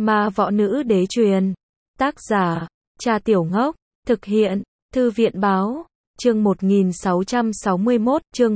Ma Võ Nữ Đế truyền. Tác giả, Cha Tiểu Ngốc. Thực hiện, Thư viện Báo. Chương 1661, chương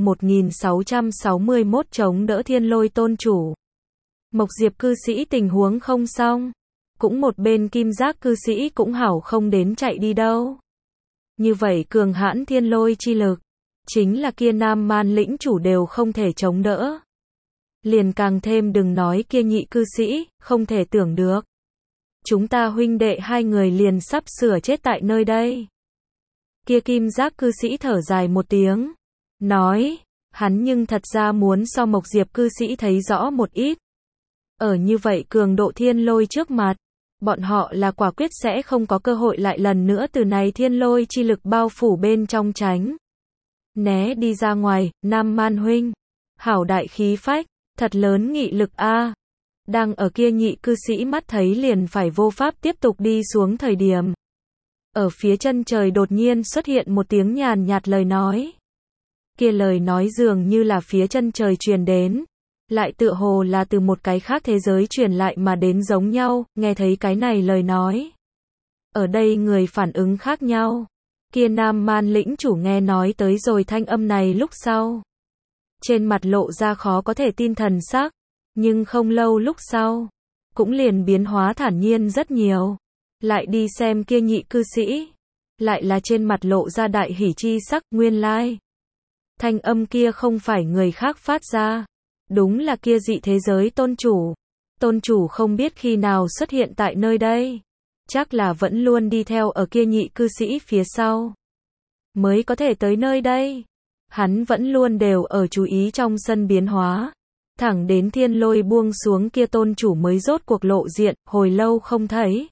1661 chống đỡ Thiên Lôi tôn chủ. Mộc Diệp cư sĩ tình huống không xong. Cũng một bên Kim Giác cư sĩ cũng hảo không đến chạy đi đâu. Như vậy cường hãn thiên lôi chi lực, chính là kia Nam Man lĩnh chủ đều không thể chống đỡ. Liền càng thêm đừng nói kia nhị cư sĩ, không thể tưởng được. Chúng ta huynh đệ hai người liền sắp sửa chết tại nơi đây. Kia Kim Giác cư sĩ thở dài một tiếng, nói, hắn nhưng thật ra muốn so Mộc Diệp cư sĩ thấy rõ một ít. Ở như vậy cường độ thiên lôi trước mặt, bọn họ là quả quyết sẽ không có cơ hội lại lần nữa từ này thiên lôi chi lực bao phủ bên trong tránh. Né đi ra ngoài, Nam Man huynh. Hảo đại khí phách, thật lớn nghị lực a. Đang ở kia nhị cư sĩ mắt thấy liền phải vô pháp tiếp tục đi xuống thời điểm. Ở phía chân trời đột nhiên xuất hiện một tiếng nhàn nhạt lời nói. Kia lời nói dường như là phía chân trời truyền đến. Lại tựa hồ là từ một cái khác thế giới truyền lại mà đến giống nhau, nghe thấy cái này lời nói. Ở đây người phản ứng khác nhau. Kia Nam Man lĩnh chủ nghe nói tới rồi thanh âm này lúc sau. Trên mặt lộ ra khó có thể tin thần sắc, nhưng không lâu lúc sau, cũng liền biến hóa thản nhiên rất nhiều. Lại đi xem kia nhị cư sĩ, lại là trên mặt lộ ra đại hỉ chi sắc, nguyên lai. Thanh âm kia không phải người khác phát ra. Đúng là kia dị thế giới tôn chủ. Tôn chủ không biết khi nào xuất hiện tại nơi đây. Chắc là vẫn luôn đi theo ở kia nhị cư sĩ phía sau. Mới có thể tới nơi đây. Hắn vẫn luôn đều ở chú ý trong sân biến hóa. Thẳng đến thiên lôi buông xuống kia tôn chủ mới rốt cuộc lộ diện, hồi lâu không thấy.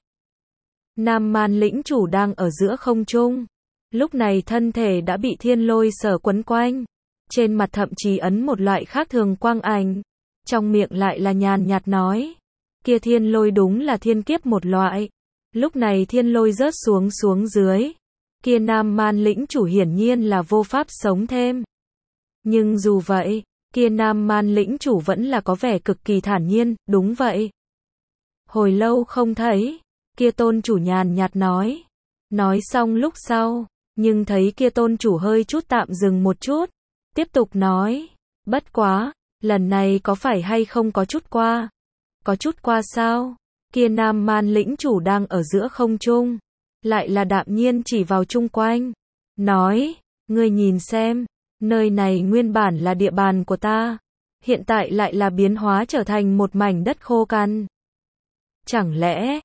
Nam Man lĩnh chủ đang ở giữa không trung. Lúc này thân thể đã bị thiên lôi sở quấn quanh. Trên mặt thậm chí ấn một loại khác thường quang ảnh. Trong miệng lại là nhàn nhạt nói. Kia thiên lôi đúng là thiên kiếp một loại. Lúc này thiên lôi rớt xuống dưới. Kia Nam Man lĩnh chủ hiển nhiên là vô pháp sống thêm. Nhưng dù vậy, kia Nam Man lĩnh chủ vẫn là có vẻ cực kỳ thản nhiên, đúng vậy. Hồi lâu không thấy, kia tôn chủ nhàn nhạt nói. Nói xong lúc sau, nhưng thấy kia tôn chủ hơi chút tạm dừng một chút. Tiếp tục nói, bất quá, lần này có phải hay không có chút qua? Có chút qua sao? Kia Nam Man lĩnh chủ đang ở giữa không trung, lại là đạm nhiên chỉ vào chung quanh. Nói, ngươi nhìn xem, nơi này nguyên bản là địa bàn của ta, hiện tại lại là biến hóa trở thành một mảnh đất khô cằn. Chẳng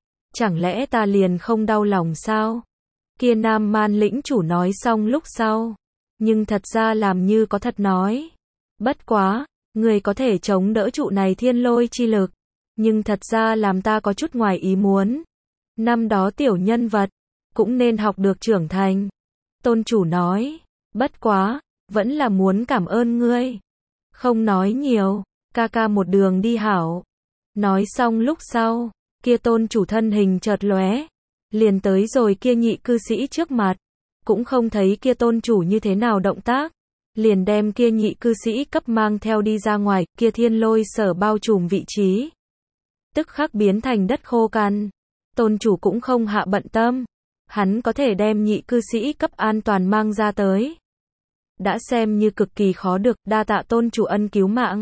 lẽ ta liền không đau lòng sao? Kia Nam Man lĩnh chủ nói xong lúc sau. Nhưng thật ra làm như có thật nói. Bất quá, người có thể chống đỡ trụ này thiên lôi chi lực. Nhưng thật ra làm ta có chút ngoài ý muốn. Năm đó tiểu nhân vật, cũng nên học được trưởng thành. Tôn chủ nói, bất quá, vẫn là muốn cảm ơn ngươi. Không nói nhiều, ca ca một đường đi hảo. Nói xong lúc sau, kia tôn chủ thân hình chợt lóe, liền tới rồi kia nhị cư sĩ trước mặt. Cũng không thấy kia tôn chủ như thế nào động tác, liền đem kia nhị cư sĩ cấp mang theo đi ra ngoài, kia thiên lôi sở bao trùm vị trí. Tức khắc biến thành đất khô cằn. Tôn chủ cũng không hạ bận tâm, hắn có thể đem nhị cư sĩ cấp an toàn mang ra tới. Đã xem như cực kỳ khó được, đa tạ tôn chủ ân cứu mạng.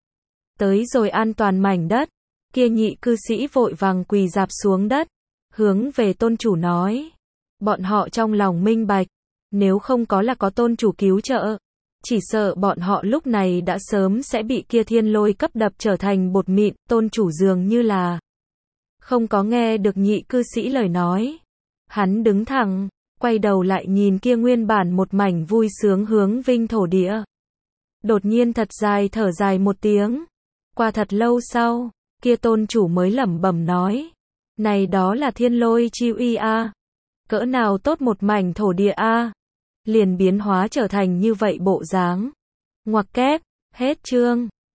Tới rồi an toàn mảnh đất, kia nhị cư sĩ vội vàng quỳ rạp xuống đất, hướng về tôn chủ nói. Bọn họ trong lòng minh bạch, nếu không có là có tôn chủ cứu trợ, chỉ sợ bọn họ lúc này đã sớm sẽ bị kia thiên lôi cấp đập trở thành bột mịn. Tôn chủ dường như là không có nghe được nhị cư sĩ lời nói. Hắn đứng thẳng, quay đầu lại nhìn kia nguyên bản một mảnh vui sướng hướng vinh thổ địa. Đột nhiên thật dài thở dài một tiếng. Qua thật lâu sau, kia tôn chủ mới lẩm bẩm nói. Này đó là thiên lôi chi uy a. Cỡ nào tốt một mảnh thổ địa a. Liền biến hóa trở thành như vậy bộ dáng. Ngoặc kép, hết chương.